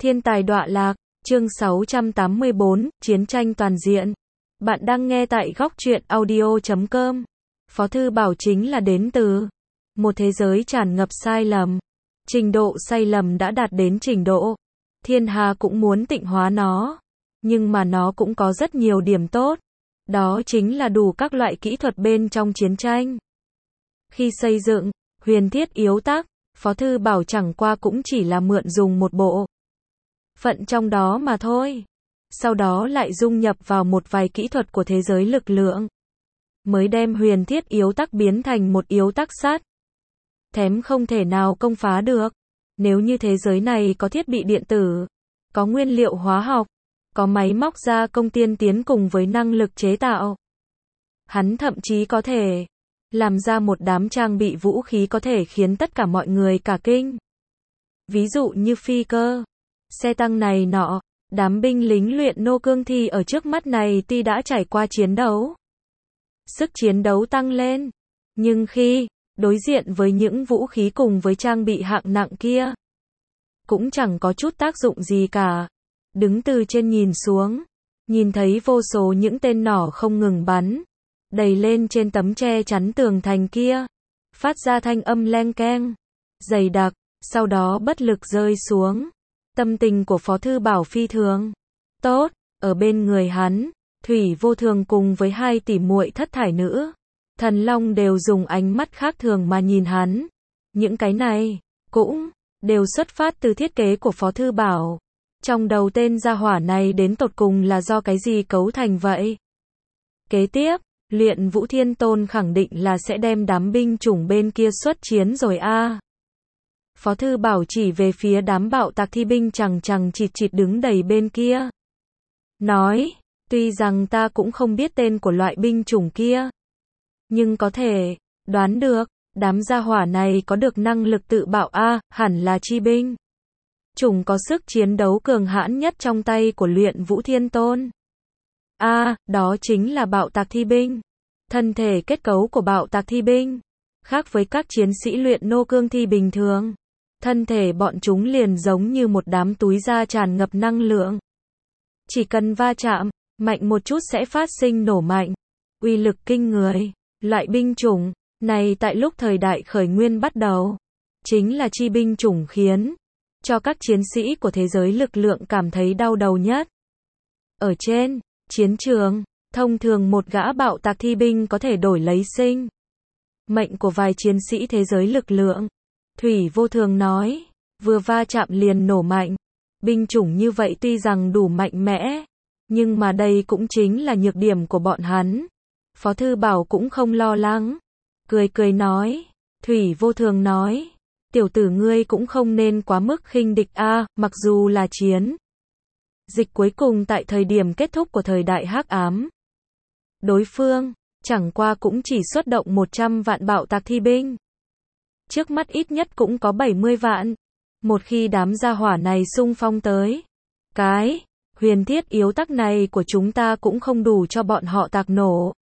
Thiên tài đọa lạc, chương 684, chiến tranh toàn diện. Bạn đang nghe tại góc truyện audio.com. Phó Thư Bảo chính là đến từ một thế giới tràn ngập sai lầm. Trình độ sai lầm đã đạt đến trình độ thiên hà cũng muốn tịnh hóa nó. Nhưng mà nó cũng có rất nhiều điểm tốt. Đó chính là đủ các loại kỹ thuật bên trong chiến tranh. Khi xây dựng huyền thiết yếu tắc, Phó Thư Bảo chẳng qua cũng chỉ là mượn dùng một bộ phận trong đó mà thôi. Sau đó lại dung nhập vào một vài kỹ thuật của thế giới lực lượng. Mới đem huyền thiết yếu tắc biến thành một yếu tắc sắt. Thém không thể nào công phá được. Nếu như thế giới này có thiết bị điện tử, có nguyên liệu hóa học, có máy móc gia công tiên tiến cùng với năng lực chế tạo. Hắn thậm chí có thể làm ra một đám trang bị vũ khí có thể khiến tất cả mọi người cả kinh. Ví dụ như phi cơ, xe tăng này nọ, đám binh lính luyện nô cương thi ở trước mắt này tuy đã trải qua chiến đấu, sức chiến đấu tăng lên, nhưng khi đối diện với những vũ khí cùng với trang bị hạng nặng kia, cũng chẳng có chút tác dụng gì cả. Đứng từ trên nhìn xuống, nhìn thấy vô số những tên nỏ không ngừng bắn, đầy lên trên tấm che chắn tường thành kia, phát ra thanh âm leng keng, dày đặc, sau đó bất lực rơi xuống. Tâm tình của Phó Thư Bảo phi thường tốt, ở bên người hắn, Thủy Vô Thường cùng với hai tỷ muội thất thải nữ, Thần Long đều dùng ánh mắt khác thường mà nhìn hắn. Những cái này, cũng đều xuất phát từ thiết kế của Phó Thư Bảo. Trong đầu tên gia hỏa này đến tột cùng là do cái gì cấu thành vậy? Kế tiếp, Luyện Vũ Thiên Tôn khẳng định là sẽ đem đám binh chủng bên kia xuất chiến rồi a. Phó Thư Bảo chỉ về phía đám bạo tạc thi binh chằng chằng chịt chịt đứng đầy bên kia. Nói, tuy rằng ta cũng không biết tên của loại binh chủng kia, nhưng có thể đoán được, đám gia hỏa này có được năng lực tự bạo a, hẳn là chi binh chủng có sức chiến đấu cường hãn nhất trong tay của Luyện Vũ Thiên Tôn. Đó chính là bạo tạc thi binh. Thân thể kết cấu của bạo tạc thi binh khác với các chiến sĩ luyện nô cương thi bình thường. Thân thể bọn chúng liền giống như một đám túi da tràn ngập năng lượng. Chỉ cần va chạm mạnh một chút sẽ phát sinh nổ mạnh, uy lực kinh người. Loại binh chủng này tại lúc thời đại khởi nguyên bắt đầu, chính là chi binh chủng khiến cho các chiến sĩ của thế giới lực lượng cảm thấy đau đầu nhất. Ở trên chiến trường, thông thường một gã bạo tạc thi binh có thể đổi lấy sinh mệnh của vài chiến sĩ thế giới lực lượng. Thủy Vô Thường nói, vừa va chạm liền nổ mạnh. Binh chủng như vậy tuy rằng đủ mạnh mẽ, nhưng mà đây cũng chính là nhược điểm của bọn hắn. Phó Thư Bảo cũng không lo lắng. Cười cười nói, Thủy Vô Thường nói, tiểu tử ngươi cũng không nên quá mức khinh địch a, mặc dù là chiến dịch cuối cùng tại thời điểm kết thúc của thời đại hắc ám. Đối phương, chẳng qua cũng chỉ xuất động 100 vạn bạo tạc thi binh. Trước mắt ít nhất cũng có 70 vạn. Một khi đám gia hỏa này xung phong tới, cái huyền thiết yếu tắc này của chúng ta cũng không đủ cho bọn họ tạc nổ.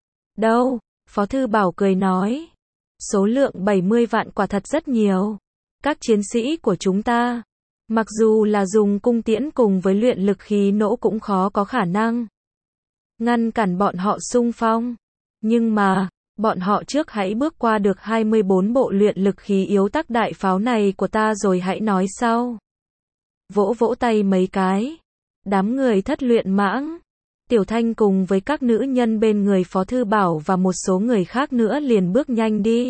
Đâu, Phó Thư Bảo cười nói. Số lượng 70 vạn quả thật rất nhiều. Các chiến sĩ của chúng ta, mặc dù là dùng cung tiễn cùng với luyện lực khí nỗ cũng khó có khả năng ngăn cản bọn họ xung phong. Nhưng mà, bọn họ trước hãy bước qua được 24 bộ luyện lực khí yếu tắc đại pháo này của ta rồi hãy nói sau. Vỗ vỗ tay mấy cái. Đám người thất luyện mãng, Tiểu Thanh cùng với các nữ nhân bên người Phó Thư Bảo và một số người khác nữa liền bước nhanh đi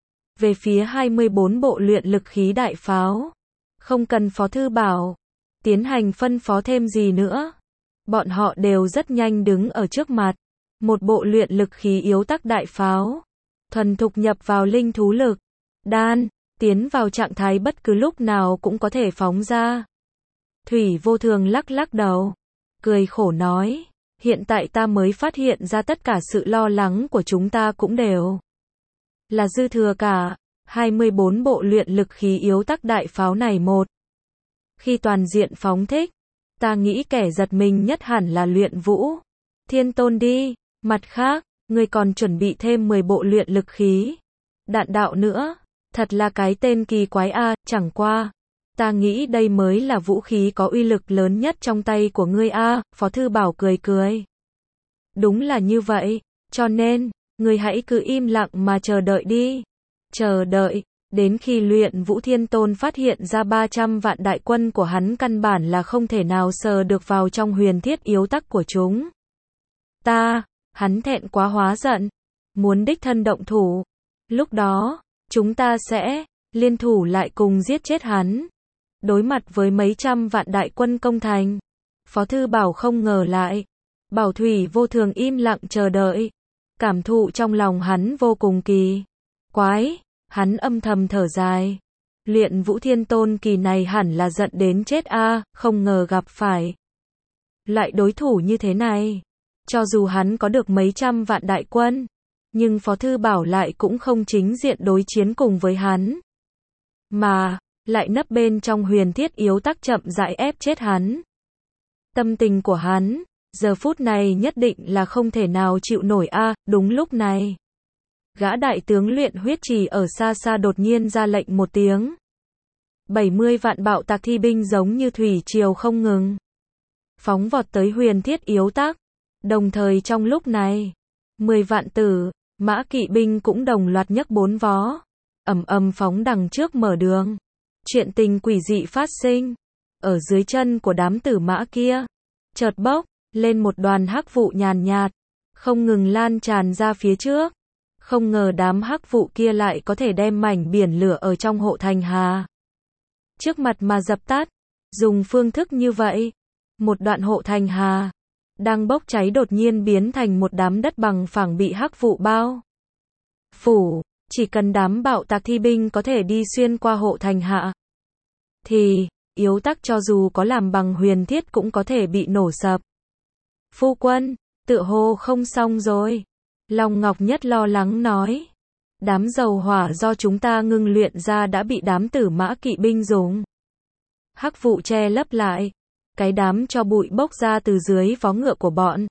về phía 24 bộ luyện lực khí đại pháo. Không cần Phó Thư Bảo tiến hành phân phó thêm gì nữa. Bọn họ đều rất nhanh đứng ở trước mặt. Một bộ luyện lực khí yếu tắc đại pháo, thuần thục nhập vào linh thú lực đan, tiến vào trạng thái bất cứ lúc nào cũng có thể phóng ra. Thủy Vô Thường lắc lắc đầu, cười khổ nói, hiện tại ta mới phát hiện ra tất cả sự lo lắng của chúng ta cũng đều là dư thừa cả. 24 bộ luyện lực khí yếu tắc đại pháo này một khi toàn diện phóng thích, ta nghĩ kẻ giật mình nhất hẳn là Luyện Vũ Thiên Tôn đi. Mặt khác, ngươi còn chuẩn bị thêm 10 bộ luyện lực khí đạn đạo nữa. Thật là cái tên kỳ quái a, chẳng qua Ta nghĩ đây mới là vũ khí có uy lực lớn nhất trong tay của ngươi a, Phó Thư Bảo cười cười. Đúng là như vậy, cho nên, ngươi hãy cứ im lặng mà chờ đợi đi. Chờ đợi, đến khi Luyện Vũ Thiên Tôn phát hiện ra 300 vạn đại quân của hắn căn bản là không thể nào sờ được vào trong huyền thiết yếu tắc của chúng. Hắn thẹn quá hóa giận, muốn đích thân động thủ. Lúc đó, chúng ta sẽ liên thủ lại cùng giết chết hắn. Đối mặt với mấy trăm vạn đại quân công thành, Phó Thư Bảo không ngờ lại. Bảo Thủy Vô Thường im lặng chờ đợi. Cảm thụ trong lòng hắn vô cùng kỳ quái, hắn âm thầm thở dài. Luyện Vũ Thiên Tôn kỳ này hẳn là giận đến chết a, không ngờ gặp phải lại đối thủ như thế này. Cho dù hắn có được mấy trăm vạn đại quân, nhưng Phó Thư Bảo lại cũng không chính diện đối chiến cùng với hắn, mà lại nấp bên trong huyền thiết yếu tắc chậm rãi ép chết hắn. Tâm tình của hắn giờ phút này nhất định là không thể nào chịu nổi a. Đúng lúc này, gã đại tướng luyện huyết trì ở xa xa đột nhiên ra lệnh một tiếng. 70 vạn bạo tạc thi binh giống như thủy triều không ngừng phóng vọt tới huyền thiết yếu tắc. Đồng thời trong lúc này, 10 vạn tử mã kỵ binh cũng đồng loạt nhấc 4 vó, ầm ầm phóng đằng trước mở đường. Chuyện tình quỷ dị phát sinh, ở dưới chân của đám tử mã kia, chợt bốc lên một đoàn hắc vụ nhàn nhạt, không ngừng lan tràn ra phía trước. Không ngờ đám hắc vụ kia lại có thể đem mảnh biển lửa ở trong hộ thành hà trước mặt mà dập tắt. Dùng phương thức như vậy, một đoạn hộ thành hà đang bốc cháy đột nhiên biến thành một đám đất bằng phẳng bị hắc vụ bao phủ. Chỉ cần đám bạo tạc thi binh có thể đi xuyên qua hộ thành hạ, thì yếu tắc cho dù có làm bằng huyền thiết cũng có thể bị nổ sập. Phu quân, tựa hồ không xong rồi. Long Ngọc Nhất lo lắng nói. Đám dầu hỏa do chúng ta ngưng luyện ra đã bị đám tử mã kỵ binh dùng hắc vụ che lấp lại. Cái đám cho bụi bốc ra từ dưới vó ngựa của bọn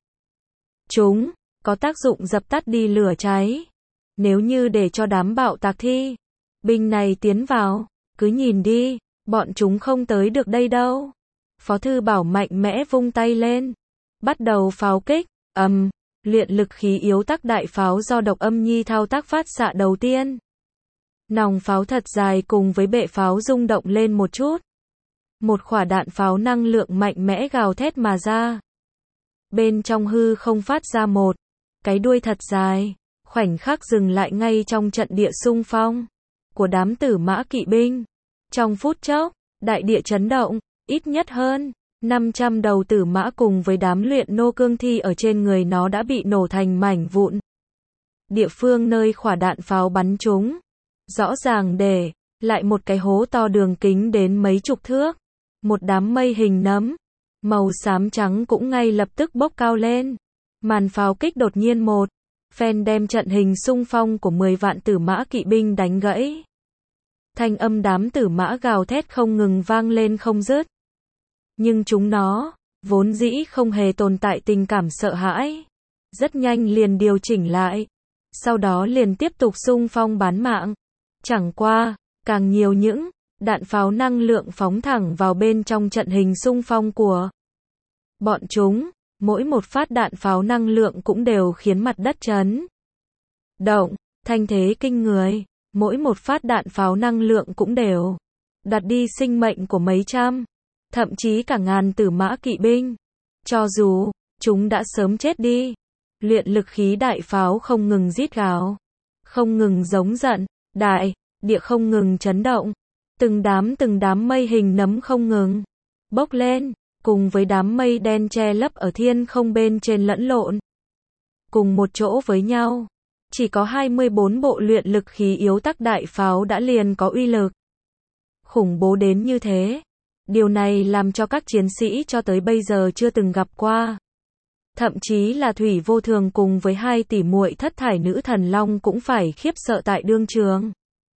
chúng có tác dụng dập tắt đi lửa cháy. Nếu như để cho đám bạo tạc thi binh này tiến vào, cứ nhìn đi, bọn chúng không tới được đây đâu. Phó Thư Bảo mạnh mẽ vung tay lên, bắt đầu pháo kích. Luyện lực khí yếu tắc đại pháo do Độc Âm Nhi thao tác phát xạ đầu tiên. Nòng pháo thật dài cùng với bệ pháo rung động lên một chút. Một quả đạn pháo năng lượng mạnh mẽ gào thét mà ra. Bên trong hư không phát ra một cái đuôi thật dài, khoảnh khắc dừng lại ngay trong trận địa xung phong của đám tử mã kỵ binh. Trong phút chốc, đại địa chấn động, ít nhất hơn 500 đầu tử mã cùng với đám luyện nô cương thi ở trên người nó đã bị nổ thành mảnh vụn. Địa phương nơi quả đạn pháo bắn trúng, rõ ràng để lại một cái hố to đường kính đến mấy chục thước. Một đám mây hình nấm màu xám trắng cũng ngay lập tức bốc cao lên. Màn pháo kích đột nhiên một phen đem trận hình xung phong của 10 vạn tử mã kỵ binh đánh gãy. Thanh âm đám tử mã gào thét không ngừng vang lên không dứt. Nhưng chúng nó vốn dĩ không hề tồn tại tình cảm sợ hãi, rất nhanh liền điều chỉnh lại, sau đó liền tiếp tục xung phong bán mạng. Chẳng qua, càng nhiều những đạn pháo năng lượng phóng thẳng vào bên trong trận hình xung phong của bọn chúng, mỗi một phát đạn pháo năng lượng cũng đều khiến mặt đất chấn động, thanh thế kinh người, mỗi một phát đạn pháo năng lượng cũng đều đoạt đi sinh mệnh của mấy trăm, thậm chí cả ngàn tử mã kỵ binh. Cho dù chúng đã sớm chết đi, luyện lực khí đại pháo không ngừng rít gào, không ngừng giống giận, đại địa không ngừng chấn động, từng đám mây hình nấm không ngừng bốc lên, cùng với đám mây đen che lấp ở thiên không bên trên lẫn lộn cùng một chỗ với nhau. Chỉ có 24 bộ luyện lực khí yếu tắc đại pháo đã liền có uy lực khủng bố đến như thế. Điều này làm cho các chiến sĩ cho tới bây giờ chưa từng gặp qua. Thậm chí là Thủy Vô Thường cùng với 2 tỷ muội thất thải nữ thần long cũng phải khiếp sợ tại đương trường.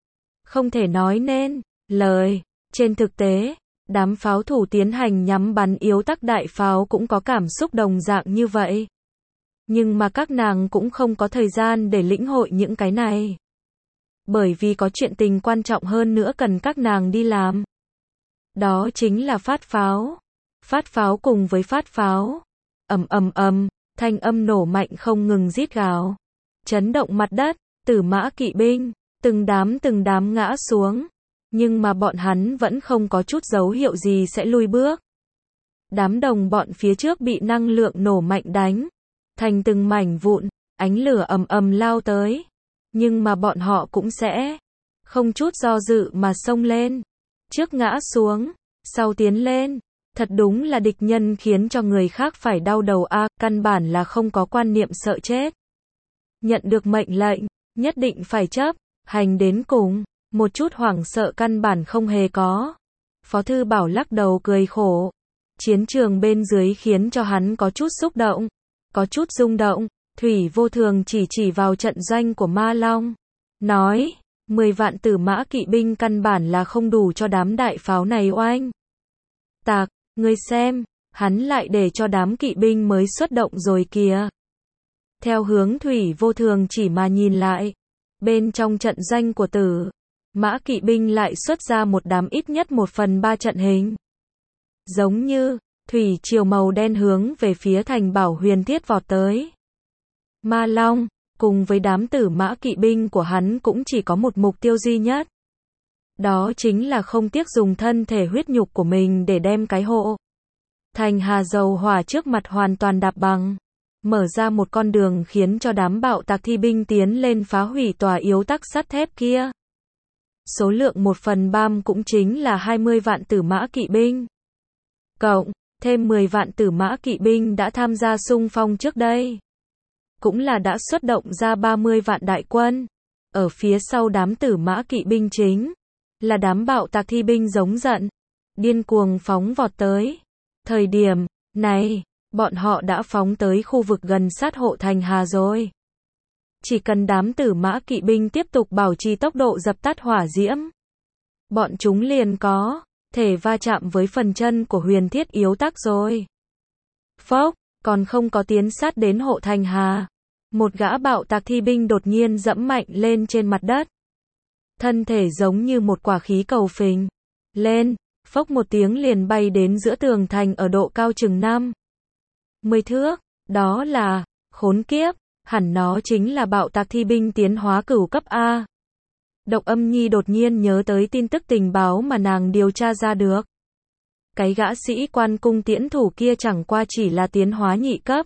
Không thể nói nên lời. Trên thực tế, đám pháo thủ tiến hành nhắm bắn yếu tắc đại pháo cũng có cảm xúc đồng dạng như vậy. Nhưng mà các nàng cũng không có thời gian để lĩnh hội những cái này. Bởi vì có chuyện tình quan trọng hơn nữa cần các nàng đi làm. Đó chính là phát pháo. Phát pháo cùng với phát pháo. Ầm ầm ầm, thanh âm nổ mạnh không ngừng rít gào, chấn động mặt đất, Tử Mã kỵ binh, từng đám ngã xuống, nhưng mà bọn hắn vẫn không có chút dấu hiệu gì sẽ lui bước. Đám đồng bọn phía trước bị năng lượng nổ mạnh đánh thành từng mảnh vụn, ánh lửa ầm ầm lao tới, nhưng mà bọn họ cũng sẽ không chút do dự mà xông lên, trước ngã xuống, sau tiến lên. Thật đúng là địch nhân khiến cho người khác phải đau đầu a, căn bản là không có quan niệm sợ chết. Nhận được mệnh lệnh, nhất định phải chấp hành đến cùng, một chút hoảng sợ căn bản không hề có. Phó Thư Bảo lắc đầu cười khổ. Chiến trường bên dưới khiến cho hắn có chút xúc động, có chút rung động. Thủy Vô Thường chỉ vào trận doanh của Ma Long, nói, 10 vạn Tử Mã kỵ binh căn bản là không đủ cho đám đại pháo này oanh tạc. Ngươi xem, hắn lại để cho đám kỵ binh mới xuất động rồi kìa. Theo hướng Thủy Vô Thường chỉ mà nhìn lại, bên trong trận doanh của Tử Mã kỵ binh lại xuất ra một đám ít nhất 1/3 trận hình. Giống như thủy triều màu đen hướng về phía thành Bảo Huyền Thiết vọt tới. Ma Long, cùng với đám Tử Mã kỵ binh của hắn cũng chỉ có một mục tiêu duy nhất. Đó chính là không tiếc dùng thân thể huyết nhục của mình để đem cái hộ thành Hà Dầu Hỏa trước mặt hoàn toàn đạp bằng, mở ra một con đường khiến cho đám bạo tạc thi binh tiến lên phá hủy tòa yếu tắc sắt thép kia. Số lượng 1/3 cũng chính là 20 vạn Tử Mã kỵ binh. Cộng thêm 10 vạn Tử Mã kỵ binh đã tham gia xung phong trước đây, cũng là đã xuất động ra 30 vạn đại quân. Ở phía sau đám Tử Mã kỵ binh chính là đám bạo tạc thi binh giống giận, điên cuồng phóng vọt tới. Thời điểm này, bọn họ đã phóng tới khu vực gần sát hộ thành Hà rồi. Chỉ cần đám Tử Mã kỵ binh tiếp tục bảo trì tốc độ dập tắt hỏa diễm, bọn chúng liền có thể va chạm với phần chân của Huyền Thiết yếu tắc rồi. Phốc, còn không có tiến sát đến hộ thành Hà, một gã bạo tạc thi binh đột nhiên dẫm mạnh lên trên mặt đất. Thân thể giống như một quả khí cầu phình lên, phốc một tiếng liền bay đến giữa tường thành ở độ cao chừng 50 thước. Đó là khốn kiếp, hẳn nó chính là bạo tạc thi binh tiến hóa cửu cấp A. Độc Âm Nhi đột nhiên nhớ tới tin tức tình báo mà nàng điều tra ra được. Cái gã sĩ quan cung tiễn thủ kia chẳng qua chỉ là tiến hóa nhị cấp.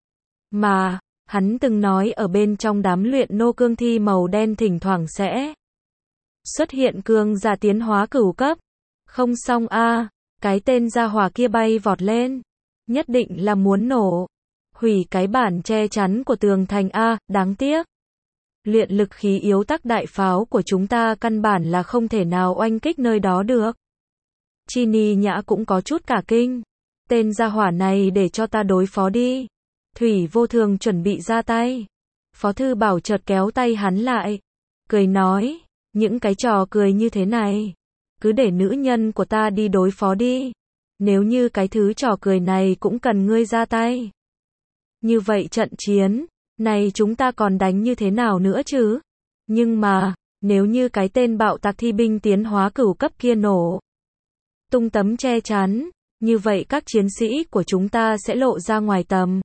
Mà, hắn từng nói ở bên trong đám luyện nô cương thi màu đen thỉnh thoảng sẽ xuất hiện cương giả tiến hóa cửu cấp. Không xong a, cái tên gia hỏa kia bay vọt lên, nhất định là muốn nổ hủy cái bản che chắn của tường thành a, đáng tiếc. Luyện lực khí yếu tắc đại pháo của chúng ta căn bản là không thể nào oanh kích nơi đó được. Chi Ni Nhã cũng có chút cả kinh. Tên gia hỏa này để cho ta đối phó đi. Thủy Vô Thường chuẩn bị ra tay. Phó Thư Bảo chợt kéo tay hắn lại, cười nói, những cái trò cười như thế này, cứ để nữ nhân của ta đi đối phó đi. Nếu như cái thứ trò cười này cũng cần ngươi ra tay, như vậy trận chiến này chúng ta còn đánh như thế nào nữa chứ? Nhưng mà, nếu như cái tên bạo tạc thi binh tiến hóa cửu cấp kia nổ tung tấm che chắn, như vậy các chiến sĩ của chúng ta sẽ lộ ra ngoài tầm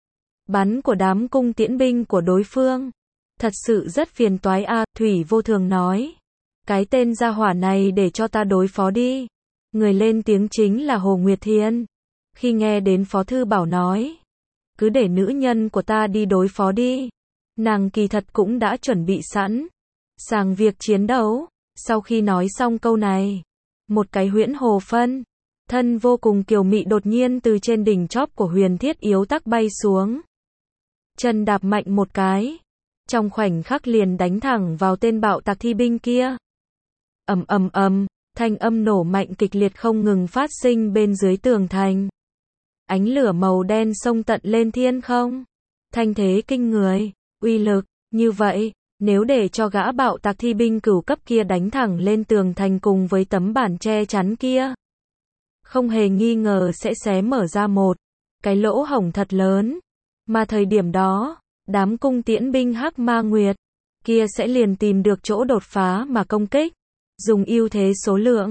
bắn của đám cung tiễn binh của đối phương. Thật sự rất phiền toái a, Thủy Vô Thường nói. Cái tên gia hỏa này để cho ta đối phó đi. Người lên tiếng chính là Hồ Nguyệt Thiên. Khi nghe đến Phó Thư Bảo nói, cứ để nữ nhân của ta đi đối phó đi, nàng kỳ thật cũng đã chuẩn bị sẵn sàng việc chiến đấu. Sau khi nói xong câu này, một cái huyễn hồ phân thân vô cùng kiều mị đột nhiên từ trên đỉnh chóp của Huyền Thiết yếu tắc bay xuống, chân đạp mạnh một cái, trong khoảnh khắc liền đánh thẳng vào tên bạo tạc thi binh kia. Ầm ầm ầm, thanh âm nổ mạnh kịch liệt không ngừng phát sinh bên dưới tường thành. Ánh lửa màu đen xông tận lên thiên không. Thanh thế kinh người, uy lực như vậy, nếu để cho gã bạo tạc thi binh cửu cấp kia đánh thẳng lên tường thành cùng với tấm bản che chắn kia, không hề nghi ngờ sẽ xé mở ra một cái lỗ hổng thật lớn. Mà thời điểm đó, đám cung tiễn binh Hắc Ma Nguyệt kia sẽ liền tìm được chỗ đột phá mà công kích, dùng ưu thế số lượng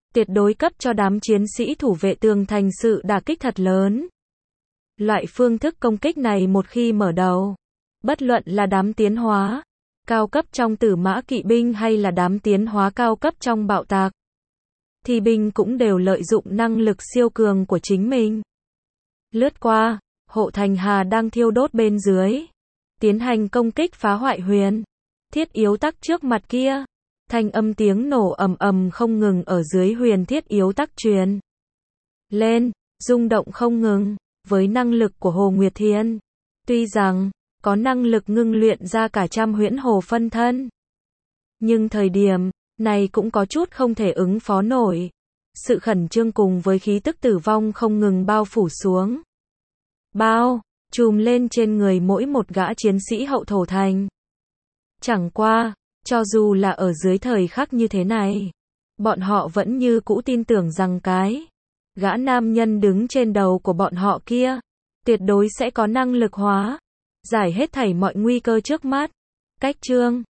tuyệt đối cấp cho đám chiến sĩ thủ vệ tường thành sự đả kích thật lớn. Loại phương thức công kích này một khi mở đầu, bất luận là đám tiến hóa cao cấp trong Tử Mã Kỵ binh hay là đám tiến hóa cao cấp trong bạo tạc, thì binh cũng đều lợi dụng năng lực siêu cường của chính mình. Lướt qua, hộ thành hà đang thiêu đốt bên dưới, tiến hành công kích phá hoại huyền thiết yếu tắc trước mặt kia. Thanh âm tiếng nổ ầm ầm không ngừng ở dưới huyền thiết yếu tắc truyền lên, rung động không ngừng. Với năng lực của Hồ Nguyệt Thiên, tuy rằng có năng lực ngưng luyện ra cả trăm huyễn hồ phân thân, nhưng thời điểm này cũng có chút không thể ứng phó nổi. Sự khẩn trương cùng với khí tức tử vong không ngừng bao phủ xuống, bao trùm lên trên người mỗi một gã chiến sĩ hậu thổ thành. Chẳng qua, cho dù là ở dưới thời khắc như thế này, bọn họ vẫn như cũ tin tưởng rằng cái gã nam nhân đứng trên đầu của bọn họ kia tuyệt đối sẽ có năng lực hóa giải hết thảy mọi nguy cơ trước mắt. Cách chương